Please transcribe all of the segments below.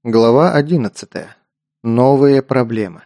Глава 11. Новые проблемы.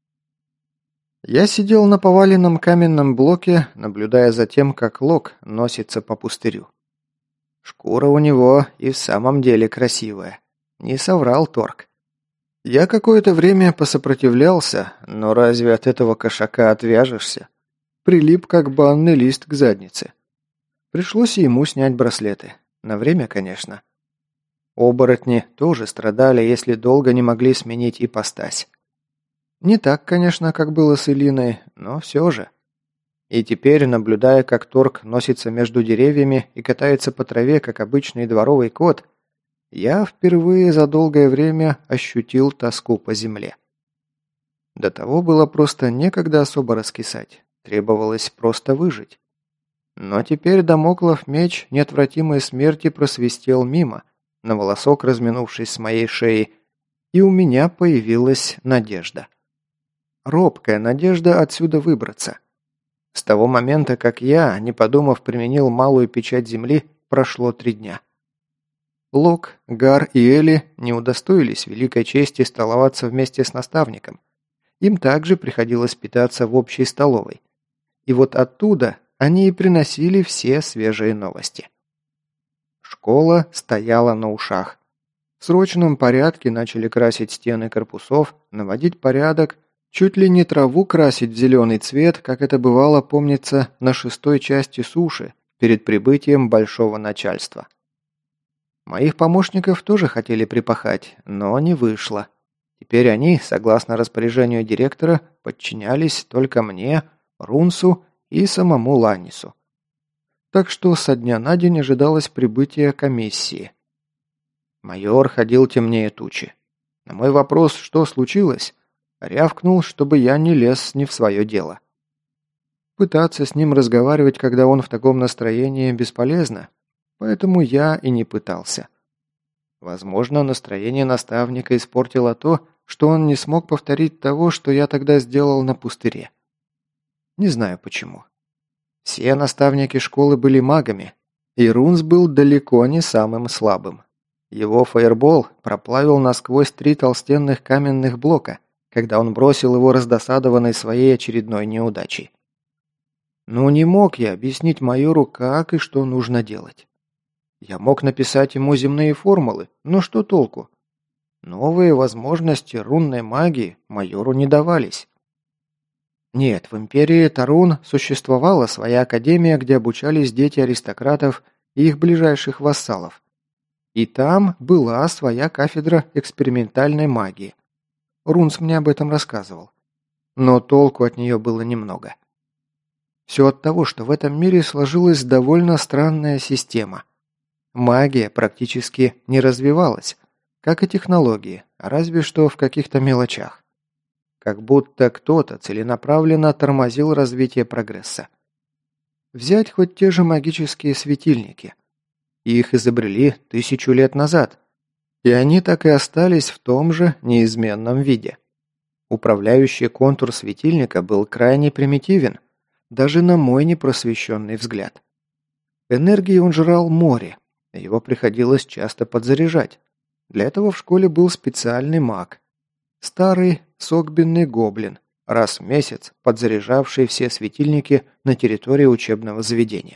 Я сидел на поваленном каменном блоке, наблюдая за тем, как Лок носится по пустырю. Шкура у него и в самом деле красивая. Не соврал Торг. Я какое-то время посопротивлялся, но разве от этого кошака отвяжешься? Прилип, как банный лист к заднице. Пришлось и ему снять браслеты. На время, конечно. Оборотни тоже страдали, если долго не могли сменить ипостась. Не так, конечно, как было с Элиной, но все же. И теперь, наблюдая, как Торг носится между деревьями и катается по траве, как обычный дворовый кот, я впервые за долгое время ощутил тоску по земле. До того было просто некогда особо раскисать, требовалось просто выжить. Но теперь дамоклов меч неотвратимой смерти просвистел мимо, на волосок разминувшись с моей шеей, и у меня появилась надежда. Робкая надежда отсюда выбраться. С того момента, как я, не подумав, применил малую печать земли, прошло 3 дня. Лок, Гар и Эли не удостоились великой чести столоваться вместе с наставником. Им также приходилось питаться в общей столовой. И вот оттуда они и приносили все свежие новости. Школа стояла на ушах. В срочном порядке начали красить стены корпусов, наводить порядок, чуть ли не траву красить в зеленый цвет, как это бывало, помнится, на 6-й части суши, перед прибытием большого начальства. Моих помощников тоже хотели припахать, но не вышло. Теперь они, согласно распоряжению директора, подчинялись только мне, Рунсу и самому Ланнису. Так что со дня на день ожидалось прибытие комиссии. Майор ходил темнее тучи. На мой вопрос, что случилось, рявкнул, чтобы я не лез не в свое дело. Пытаться с ним разговаривать, когда он в таком настроении, бесполезно, поэтому я и не пытался. Возможно, настроение наставника испортило то, что он не смог повторить того, что я тогда сделал на пустыре. Не знаю почему. Все наставники школы были магами, и Рунс был далеко не самым слабым. Его фаербол проплавил насквозь 3 толстенных каменных блока, когда он бросил его раздосадованный своей очередной неудачей. Но не мог я объяснить майору, как и что нужно делать. Я мог написать ему земные формулы, но что толку? Новые возможности рунной магии майору не давались. Нет, в империи Тарун существовала своя академия, где обучались дети аристократов и их ближайших вассалов. И там была своя кафедра экспериментальной магии. Рунс мне об этом рассказывал. Но толку от нее было немного. Все от того, что в этом мире сложилась довольно странная система. Магия практически не развивалась, как и технологии, разве что в каких-то мелочах. Как будто кто-то целенаправленно тормозил развитие прогресса. Взять хоть те же магические светильники. Их изобрели 1000 лет назад, и они так и остались в том же неизменном виде. Управляющий контур светильника был крайне примитивен, даже на мой непросвещенный взгляд. Энергии он жрал море, его приходилось часто подзаряжать. Для этого в школе был специальный маг. Старый согбенный гоблин, раз в месяц подзаряжавший все светильники на территории учебного заведения.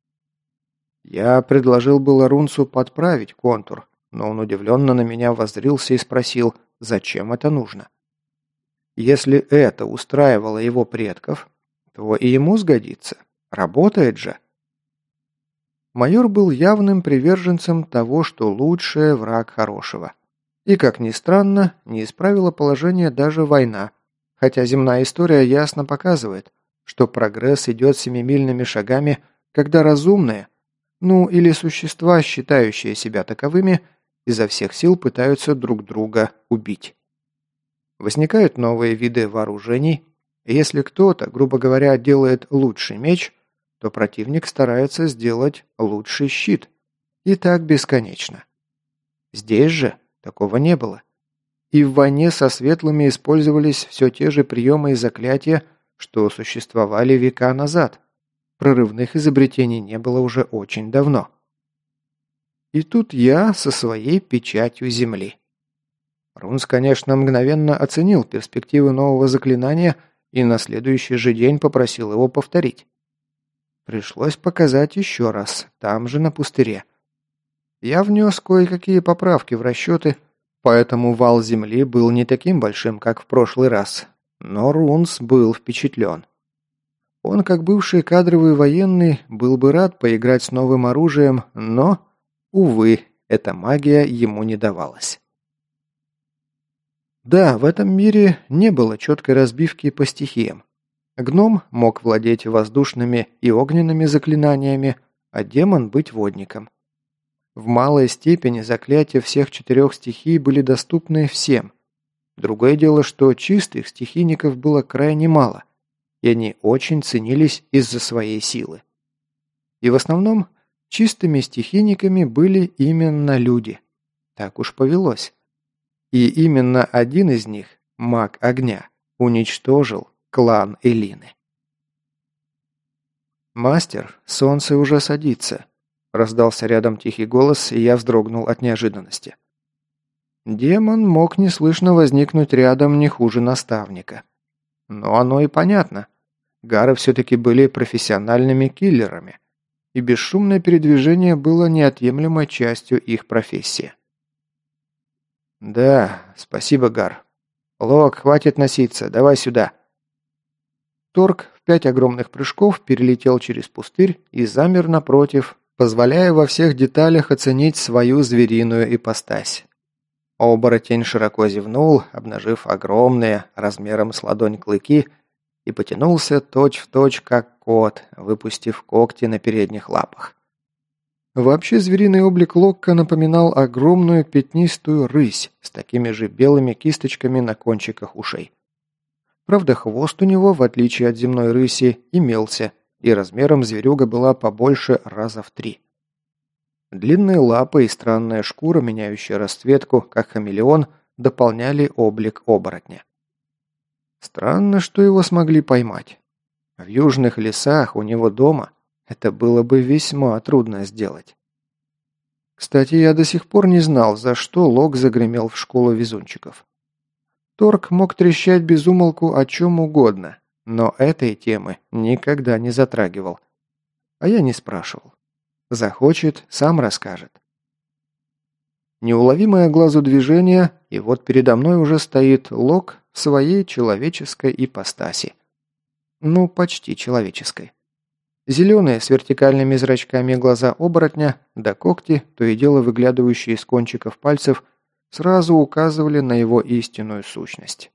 Я предложил было Рунсу подправить контур, но он удивленно на меня воззрился и спросил, зачем это нужно. Если это устраивало его предков, то и ему сгодится. Работает же. Майор был явным приверженцем того, что лучшее враг хорошего. И, как ни странно, не исправила положение даже война, хотя земная история ясно показывает, что прогресс идет семимильными шагами, когда разумные, ну или существа, считающие себя таковыми, изо всех сил пытаются друг друга убить. Возникают новые виды вооружений, и если кто-то, грубо говоря, делает лучший меч, то противник старается сделать лучший щит. И так бесконечно. Здесь же такого не было. И в войне со светлыми использовались все те же приемы и заклятия, что существовали века назад. Прорывных изобретений не было уже очень давно. И тут я со своей печатью земли. Рунс, конечно, мгновенно оценил перспективы нового заклинания и на следующий же день попросил его повторить. Пришлось показать еще раз, там же на пустыре. Я внес кое-какие поправки в расчеты, поэтому вал земли был не таким большим, как в прошлый раз. Но Рунс был впечатлен. Он, как бывший кадровый военный, был бы рад поиграть с новым оружием, но, увы, эта магия ему не давалась. Да, в этом мире не было четкой разбивки по стихиям. Гном мог владеть воздушными и огненными заклинаниями, а демон быть водником. В малой степени заклятия всех 4 стихий были доступны всем. Другое дело, что чистых стихийников было крайне мало, и они очень ценились из-за своей силы. И в основном чистыми стихийниками были именно люди. Так уж повелось. И именно один из них, маг огня, уничтожил клан Элины. «Мастер, солнце уже садится», – раздался рядом тихий голос, и я вздрогнул от неожиданности. Демон мог неслышно возникнуть рядом не хуже наставника. Но оно и понятно. Гары все-таки были профессиональными киллерами, и бесшумное передвижение было неотъемлемой частью их профессии. «Да, спасибо, Гар. Лок, хватит носиться, давай сюда». Торг в 5 огромных прыжков перелетел через пустырь и замер напротив, позволяя во всех деталях оценить свою звериную ипостась. Оборотень широко зевнул, обнажив огромные, размером с ладонь клыки, и потянулся точь-в-точь, как кот, выпустив когти на передних лапах. Вообще звериный облик Локка напоминал огромную пятнистую рысь с такими же белыми кисточками на кончиках ушей. Правда, хвост у него, в отличие от земной рыси, имелся, и размером зверюга была побольше раза в 3. Длинные лапы и странная шкура, меняющая расцветку, как хамелеон, дополняли облик оборотня. Странно, что его смогли поймать. В южных лесах у него дома это было бы весьма трудно сделать. Кстати, я до сих пор не знал, за что Лок загремел в школу везунчиков. Торг мог трещать без умолку о чем угодно, но этой темы никогда не затрагивал. А я не спрашивал. Захочет, сам расскажет. Неуловимое глазу движение, и вот передо мной уже стоит Лок в своей человеческой ипостаси. Ну, почти человеческой. Зеленые с вертикальными зрачками глаза оборотня, да когти, то и дело выглядывающие из кончиков пальцев, сразу указывали на его истинную сущность.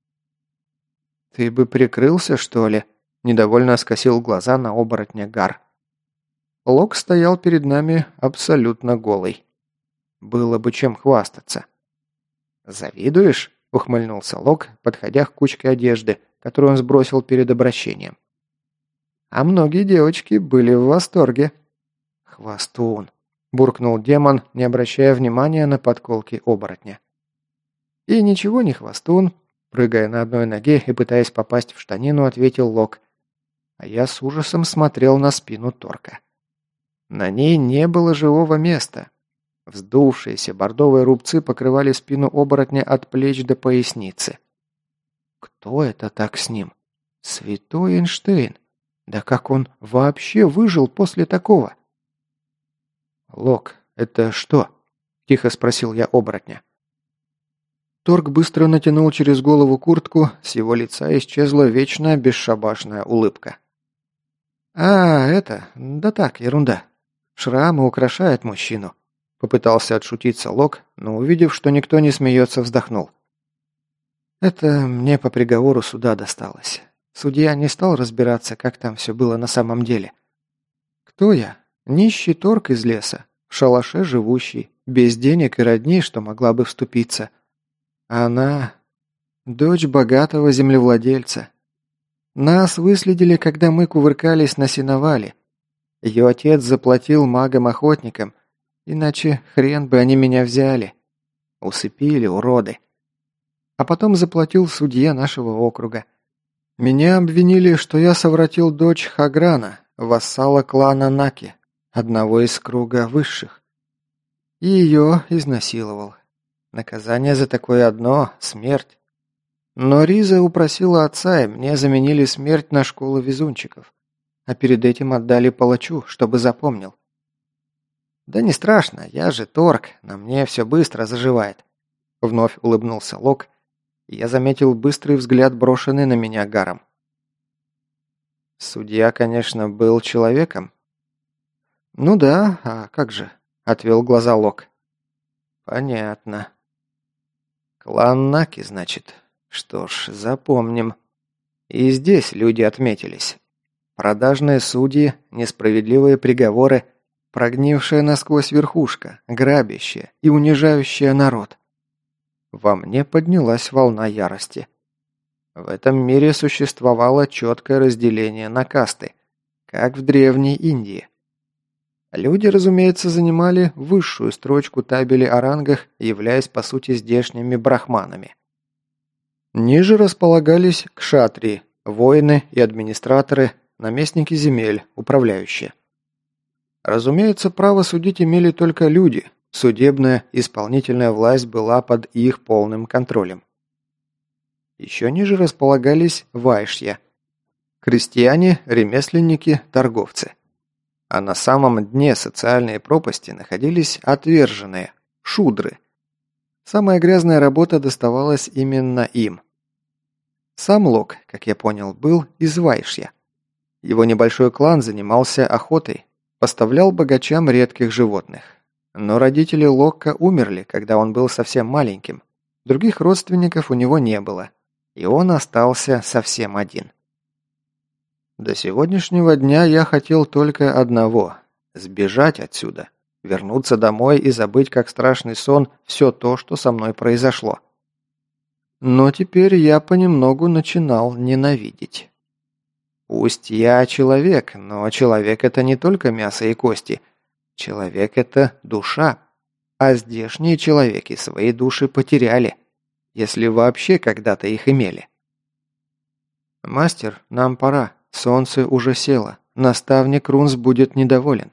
«Ты бы прикрылся, что ли?» – недовольно скосил глаза на оборотня Гар. Лок стоял перед нами абсолютно голый. Было бы чем хвастаться. «Завидуешь?» – ухмыльнулся Лок, подходя к кучке одежды, которую он сбросил перед обращением. А многие девочки были в восторге. «Хвастун!» – буркнул демон, не обращая внимания на подколки оборотня. «И ничего не хвастун», – прыгая на одной ноге и пытаясь попасть в штанину, ответил Лок. А я с ужасом смотрел на спину Торка. На ней не было живого места. Вздувшиеся бордовые рубцы покрывали спину оборотня от плеч до поясницы. Кто это так с ним? Святой Эйнштейн! Да как он вообще выжил после такого? «Лок, это что?» – тихо спросил я оборотня. Торг быстро натянул через голову куртку, с его лица исчезла вечная бесшабашная улыбка. «А, это... да так, ерунда. Шрамы украшают мужчину», – попытался отшутиться Лок, но, увидев, что никто не смеется, вздохнул. «Это мне по приговору суда досталось. Судья не стал разбираться, как там все было на самом деле. Кто я? Нищий торг из леса, в шалаше живущий, без денег и родни, что могла бы вступиться. А она... дочь богатого землевладельца. Нас выследили, когда мы кувыркались на сеновале. Ее отец заплатил магам-охотникам, иначе хрен бы они меня взяли. Усыпили, уроды. А потом заплатил судья нашего округа. Меня обвинили, что я совратил дочь Хаграна, вассала клана Наки, одного из круга высших. И ее изнасиловал. Наказание за такое одно – смерть. Но Риза упросила отца, и мне заменили смерть на школу везунчиков. А перед этим отдали палачу, чтобы запомнил. Да не страшно, я же торг, на мне все быстро заживает. Вновь улыбнулся Лок, и я заметил быстрый взгляд, брошенный на меня Гаром. Судья, конечно, был человеком. Ну да, а как же? Отвел глаза Лок. Понятно. Клан Наки, значит. Что ж, запомним. И здесь люди отметились. Продажные судьи, несправедливые приговоры, прогнившая насквозь верхушка, грабящая и унижающая народ. Во мне поднялась волна ярости. В этом мире существовало четкое разделение на касты, как в Древней Индии. Люди, разумеется, занимали высшую строчку табели о рангах, являясь по сути здешними брахманами. Ниже располагались кшатрии, воины и администраторы, наместники земель, управляющие. Разумеется, право судить имели только люди, судебная, исполнительная власть была под их полным контролем. Еще ниже располагались вайшья – крестьяне, ремесленники, торговцы. А на самом дне социальной пропасти находились отверженные – шудры. Самая грязная работа доставалась именно им. Сам Лок, как я понял, был из вайшья. Его небольшой клан занимался охотой, поставлял богачам редких животных. Но родители Локка умерли, когда он был совсем маленьким. Других родственников у него не было. И он остался совсем один. До сегодняшнего дня я хотел только одного – сбежать отсюда, вернуться домой и забыть как страшный сон все то, что со мной произошло. Но теперь я понемногу начинал ненавидеть. Пусть я человек, но человек – это не только мясо и кости. Человек – это душа. А здешние человеки свои души потеряли, если вообще когда-то их имели. «Мастер, нам пора. Солнце уже село. Наставник Рунс будет недоволен».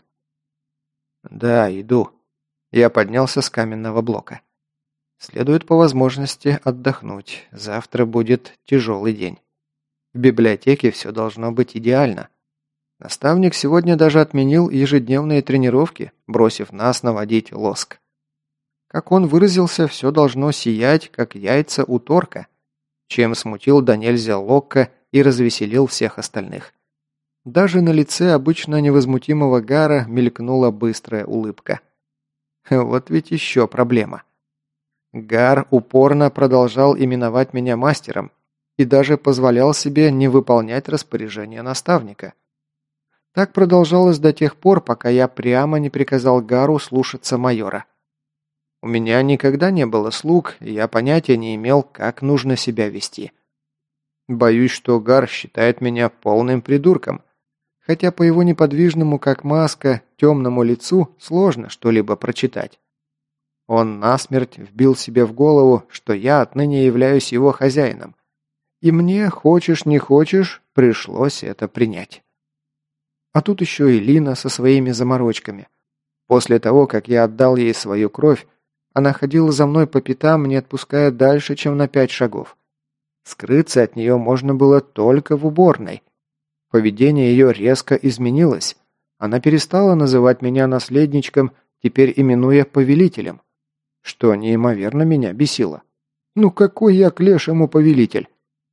«Да, иду». Я поднялся с каменного блока. Следует по возможности отдохнуть. Завтра будет тяжелый день. В библиотеке все должно быть идеально. Наставник сегодня даже отменил ежедневные тренировки, бросив нас наводить лоск. Как он выразился, все должно сиять, как яйца у торка, чем смутил до нельзя Локка и развеселил всех остальных. Даже на лице обычно невозмутимого Гара мелькнула быстрая улыбка. Вот ведь еще проблема. Гар упорно продолжал именовать меня мастером и даже позволял себе не выполнять распоряжения наставника. Так продолжалось до тех пор, пока я прямо не приказал Гару слушаться майора. У меня никогда не было слуг, и я понятия не имел, как нужно себя вести. Боюсь, что Гар считает меня полным придурком, хотя по его неподвижному, как маска, темному лицу сложно что-либо прочитать. Он насмерть вбил себе в голову, что я отныне являюсь его хозяином, и мне, хочешь не хочешь, пришлось это принять. А тут еще и Лина со своими заморочками. После того, как я отдал ей свою кровь, она ходила за мной по пятам, не отпуская дальше, чем на 5 шагов. Скрыться от нее можно было только в уборной. Поведение ее резко изменилось. Она перестала называть меня наследничком, теперь именуя повелителем, что неимоверно меня бесило. Ну какой я к лешему повелитель?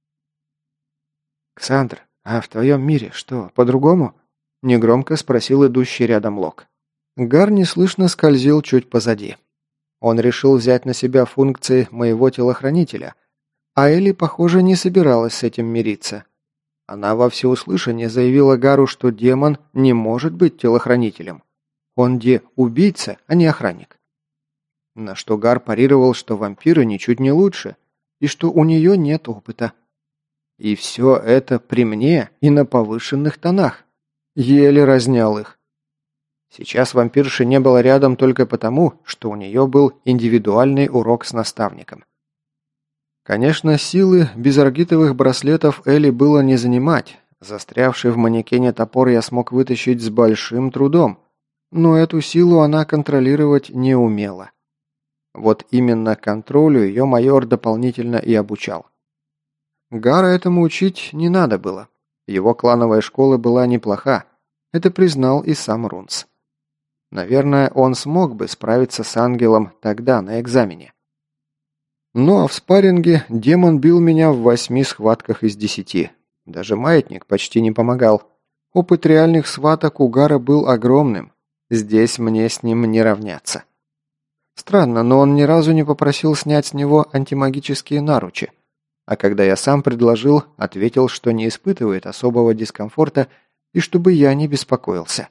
«Ксандр, а в твоем мире что, по-другому?» – негромко спросил идущий рядом Лок. Гар неслышно скользил чуть позади. Он решил взять на себя функции моего телохранителя, а Элли, похоже, не собиралась с этим мириться. Она во всеуслышание заявила Гару, что демон не может быть телохранителем. Он убийца, а не охранник. На что Гар парировал, что вампиры ничуть не лучше, и что у нее нет опыта. И все это при мне и на повышенных тонах. Еле разнял их. Сейчас вампирши не было рядом только потому, что у нее был индивидуальный урок с наставником. Конечно, силы безаргитовых браслетов Элли было не занимать. Застрявший в манекене топор я смог вытащить с большим трудом, но эту силу она контролировать не умела. Вот именно контролю ее майор дополнительно и обучал. Гара этому учить не надо было. Его клановая школа была неплоха. Это признал и сам Рунц. Наверное, он смог бы справиться с ангелом тогда, на экзамене. Ну а в спарринге демон бил меня в 8 схватках из 10. Даже маятник почти не помогал. Опыт реальных схваток у Гара был огромным. Здесь мне с ним не равняться. Странно, но он ни разу не попросил снять с него антимагические наручи. А когда я сам предложил, ответил, что не испытывает особого дискомфорта и чтобы я не беспокоился.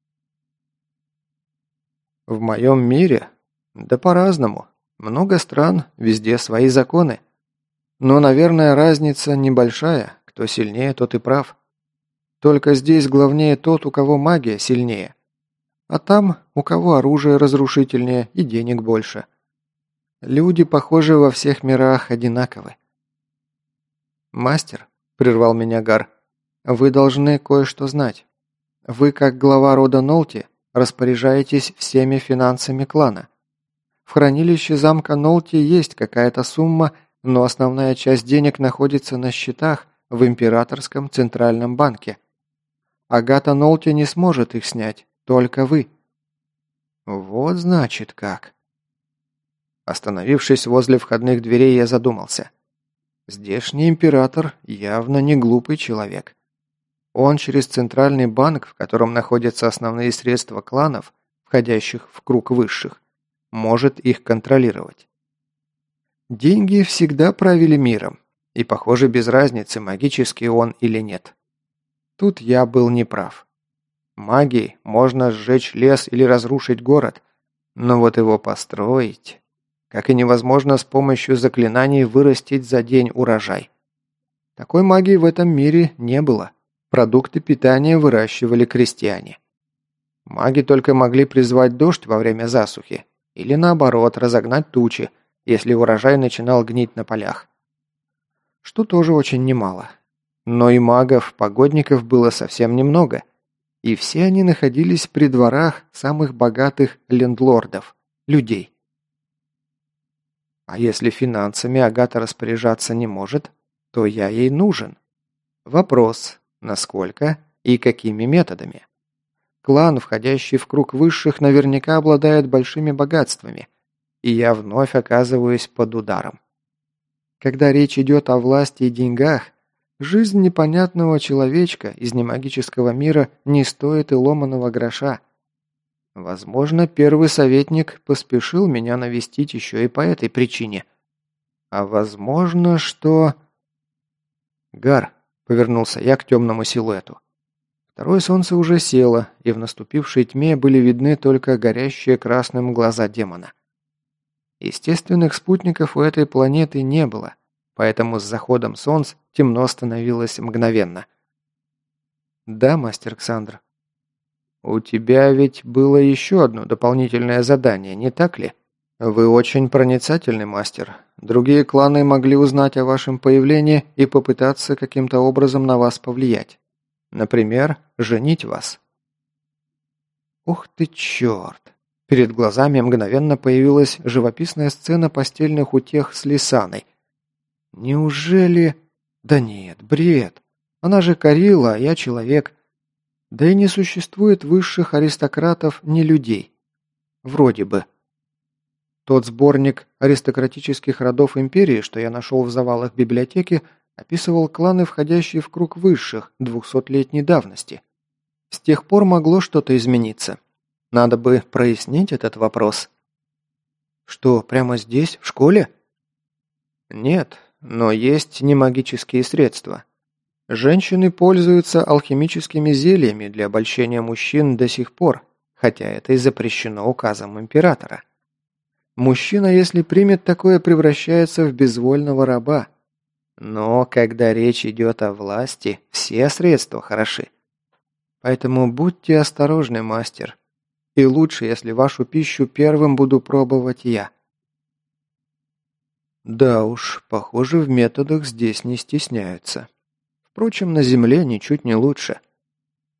В моем мире? Да по-разному. Много стран, везде свои законы. Но, наверное, разница небольшая. Кто сильнее, тот и прав. Только здесь главнее тот, у кого магия сильнее. А там, у кого оружие разрушительнее и денег больше. Люди, похоже, во всех мирах одинаковы. «Мастер», — прервал меня Гар, — «вы должны кое-что знать. Вы, как глава рода Нолти, распоряжаетесь всеми финансами клана. В хранилище замка Нолти есть какая-то сумма, но основная часть денег находится на счетах в Императорском Центральном банке. Агата Нолти не сможет их снять, только вы». «Вот значит как». Остановившись возле входных дверей, я задумался. Здешний император явно не глупый человек. Он через центральный банк, в котором находятся основные средства кланов, входящих в круг высших, может их контролировать. Деньги всегда правили миром, и, похоже, без разницы, магический он или нет. Тут я был неправ. Магией можно сжечь лес или разрушить город, но вот его построить... Как и невозможно с помощью заклинаний вырастить за день урожай. Такой магии в этом мире не было. Продукты питания выращивали крестьяне. Маги только могли призвать дождь во время засухи, или наоборот, разогнать тучи, если урожай начинал гнить на полях. Что тоже очень немало. Но и магов, погодников было совсем немного, и все они находились при дворах самых богатых лендлордов, людей. А если финансами Агата распоряжаться не может, то я ей нужен. Вопрос, насколько и какими методами. Клан, входящий в круг высших, наверняка обладает большими богатствами, и я вновь оказываюсь под ударом. Когда речь идет о власти и деньгах, жизнь непонятного человечка из немагического мира не стоит и ломаного гроша. Возможно, первый советник поспешил меня навестить еще и по этой причине. А возможно, что... «Гар», — повернулся я к темному силуэту. Второе солнце уже село, и в наступившей тьме были видны только горящие красным глаза демона. Естественных спутников у этой планеты не было, поэтому с заходом солнца темно становилось мгновенно. «Да, мастер Ксандр». «У тебя ведь было еще одно дополнительное задание, не так ли? Вы очень проницательный мастер. Другие кланы могли узнать о вашем появлении и попытаться каким-то образом на вас повлиять. Например, женить вас». Ух ты, черт! Перед глазами мгновенно появилась живописная сцена постельных утех с Лисаной. Неужели... Да нет, бред. Она же Карила, а я человек. Да и не существует высших аристократов, ни людей. Вроде бы. Тот сборник аристократических родов империи, что я нашел в завалах библиотеки, описывал кланы, входящие в круг высших 200-летней давности. С тех пор могло что-то измениться. Надо бы прояснить этот вопрос. Что, прямо здесь, в школе? Нет, но есть немагические средства. Женщины пользуются алхимическими зельями для обольщения мужчин до сих пор, хотя это и запрещено указом императора. Мужчина, если примет такое, превращается в безвольного раба. Но когда речь идет о власти, все средства хороши. Поэтому будьте осторожны, мастер. И лучше, если вашу пищу первым буду пробовать я. Да уж, похоже, в методах здесь не стесняются. Впрочем, на Земле ничуть не лучше.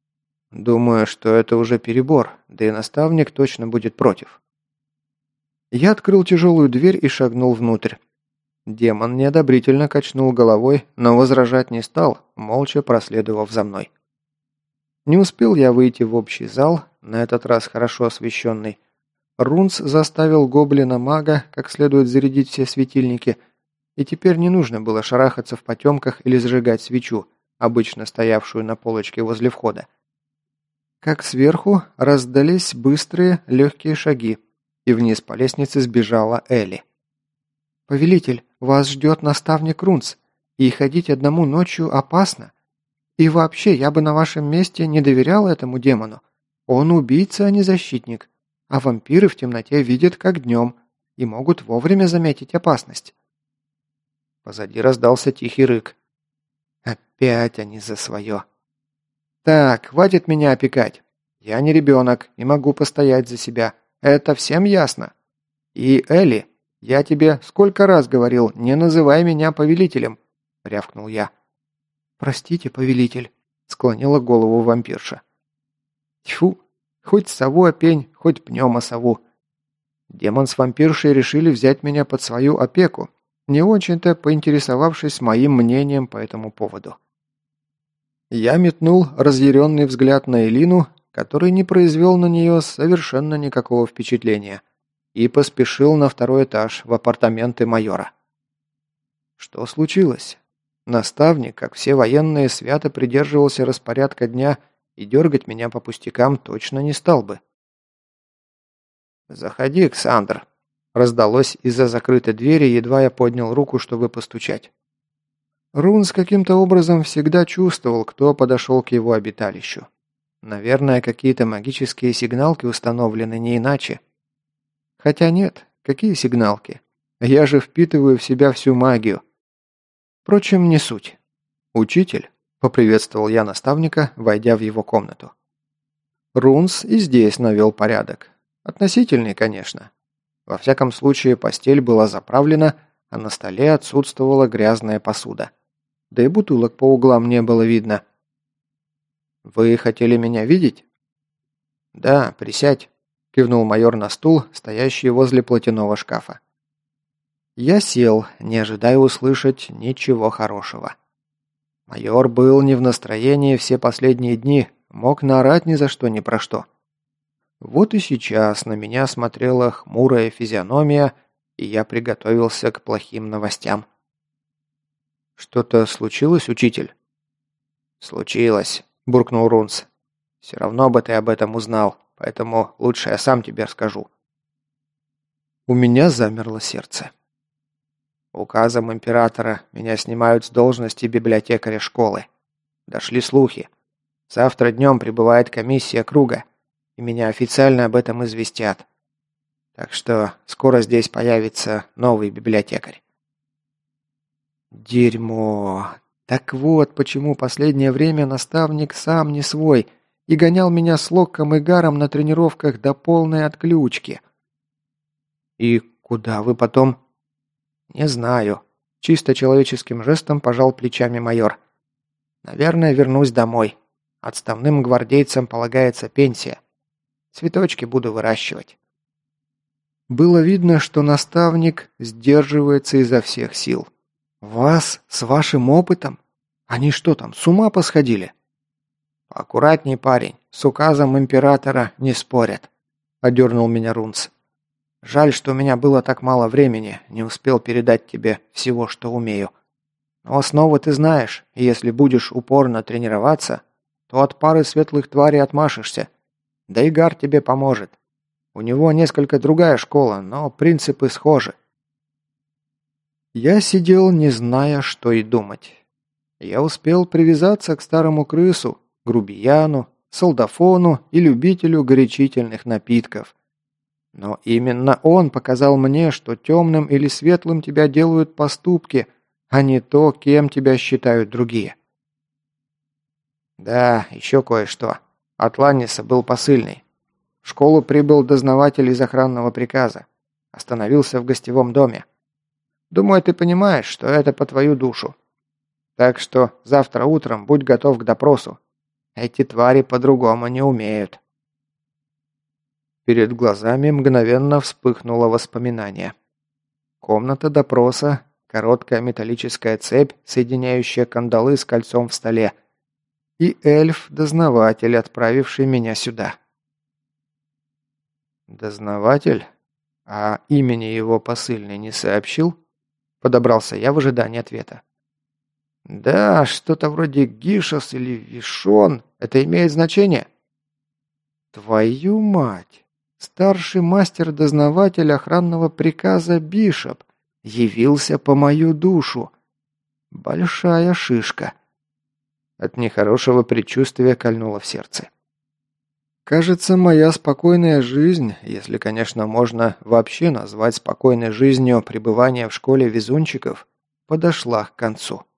Думаю, что это уже перебор, да и наставник точно будет против. Я открыл тяжелую дверь и шагнул внутрь. Демон неодобрительно качнул головой, но возражать не стал, молча проследовав за мной. Не успел я выйти в общий зал, на этот раз хорошо освещенный. Рунц заставил гоблина-мага как следует зарядить все светильники, и теперь не нужно было шарахаться в потемках или зажигать свечу, обычно стоявшую на полочке возле входа. Как сверху раздались быстрые, легкие шаги, и вниз по лестнице сбежала Элли. «Повелитель, вас ждет наставник Рунц, и ходить одному ночью опасно. И вообще, я бы на вашем месте не доверял этому демону. Он убийца, а не защитник, а вампиры в темноте видят как днем и могут вовремя заметить опасность». Позади раздался тихий рык. Опять они за свое. «Так, хватит меня опекать. Я не ребенок и могу постоять за себя. Это всем ясно? И, Элли, я тебе сколько раз говорил, не называй меня повелителем», — рявкнул я. «Простите, повелитель», — склонила голову вампирша. Тьфу, хоть сову опень, хоть пнем о сову. Демон с вампиршей решили взять меня под свою опеку, не очень-то поинтересовавшись моим мнением по этому поводу. Я метнул разъяренный взгляд на Элину, который не произвел на нее совершенно никакого впечатления, и поспешил на второй этаж в апартаменты майора. Что случилось? Наставник, как все военные, свято придерживался распорядка дня и дергать меня по пустякам точно не стал бы. «Заходи, Ксандр», — раздалось из-за закрытой двери, едва я поднял руку, чтобы постучать. Рунс каким-то образом всегда чувствовал, кто подошел к его обиталищу. Наверное, какие-то магические сигналки установлены не иначе. Хотя нет, какие сигналки? Я же впитываю в себя всю магию. Впрочем, не суть. «Учитель», — поприветствовал я наставника, войдя в его комнату. Рунс и здесь навел порядок. Относительный, конечно. Во всяком случае, постель была заправлена, а на столе отсутствовала грязная посуда. Да и бутылок по углам не было видно. «Вы хотели меня видеть?» «Да, присядь», — кивнул майор на стул, стоящий возле платяного шкафа. Я сел, не ожидая услышать ничего хорошего. Майор был не в настроении все последние дни, мог наорать ни за что ни про что. Вот и сейчас на меня смотрела хмурая физиономия, и я приготовился к плохим новостям. «Что-то случилось, учитель?» «Случилось», — буркнул Рунц. «Все равно бы ты об этом узнал, поэтому лучше я сам тебе расскажу». У меня замерло сердце. Указом императора меня снимают с должности библиотекаря школы. Дошли слухи. Завтра днем прибывает комиссия круга, и меня официально об этом известят. Так что скоро здесь появится новый библиотекарь. Дерьмо. Так вот, почему последнее время наставник сам не свой и гонял меня с Локком и Гаром на тренировках до полной отключки. И куда вы потом... «Не знаю», – чисто человеческим жестом пожал плечами майор. «Наверное, вернусь домой. Отставным гвардейцам полагается пенсия. Цветочки буду выращивать». Было видно, что наставник сдерживается изо всех сил. «Вас с вашим опытом? Они что там, с ума посходили?» «Поаккуратней, парень, с указом императора не спорят», – одернул меня Рунц. «Жаль, что у меня было так мало времени, не успел передать тебе всего, что умею. Но основы ты знаешь, и если будешь упорно тренироваться, то от пары светлых тварей отмашешься. Да и Гар тебе поможет. У него несколько другая школа, но принципы схожи». Я сидел, не зная, что и думать. Я успел привязаться к старому крысу, грубияну, солдафону и любителю горячительных напитков. Но именно он показал мне, что темным или светлым тебя делают поступки, а не то, кем тебя считают другие. Да, еще кое-что. От Ланниса был посыльный. В школу прибыл дознаватель из охранного приказа. Остановился в гостевом доме. Думаю, ты понимаешь, что это по твою душу. Так что завтра утром будь готов к допросу. Эти твари по-другому не умеют. Перед глазами мгновенно вспыхнуло воспоминание. Комната допроса, короткая металлическая цепь, соединяющая кандалы с кольцом в столе, и эльф-дознаватель, отправивший меня сюда. Дознаватель? А имени его посыльный не сообщил? Подобрался я в ожидании ответа. Да, что-то вроде Гишос или Вишон. Это имеет значение? Твою мать! Старший мастер-дознаватель охранного приказа Бишоп явился по мою душу. Большая шишка. От нехорошего предчувствия кольнуло в сердце. Кажется, моя спокойная жизнь, если, конечно, можно вообще назвать спокойной жизнью пребывание в школе везунчиков, подошла к концу.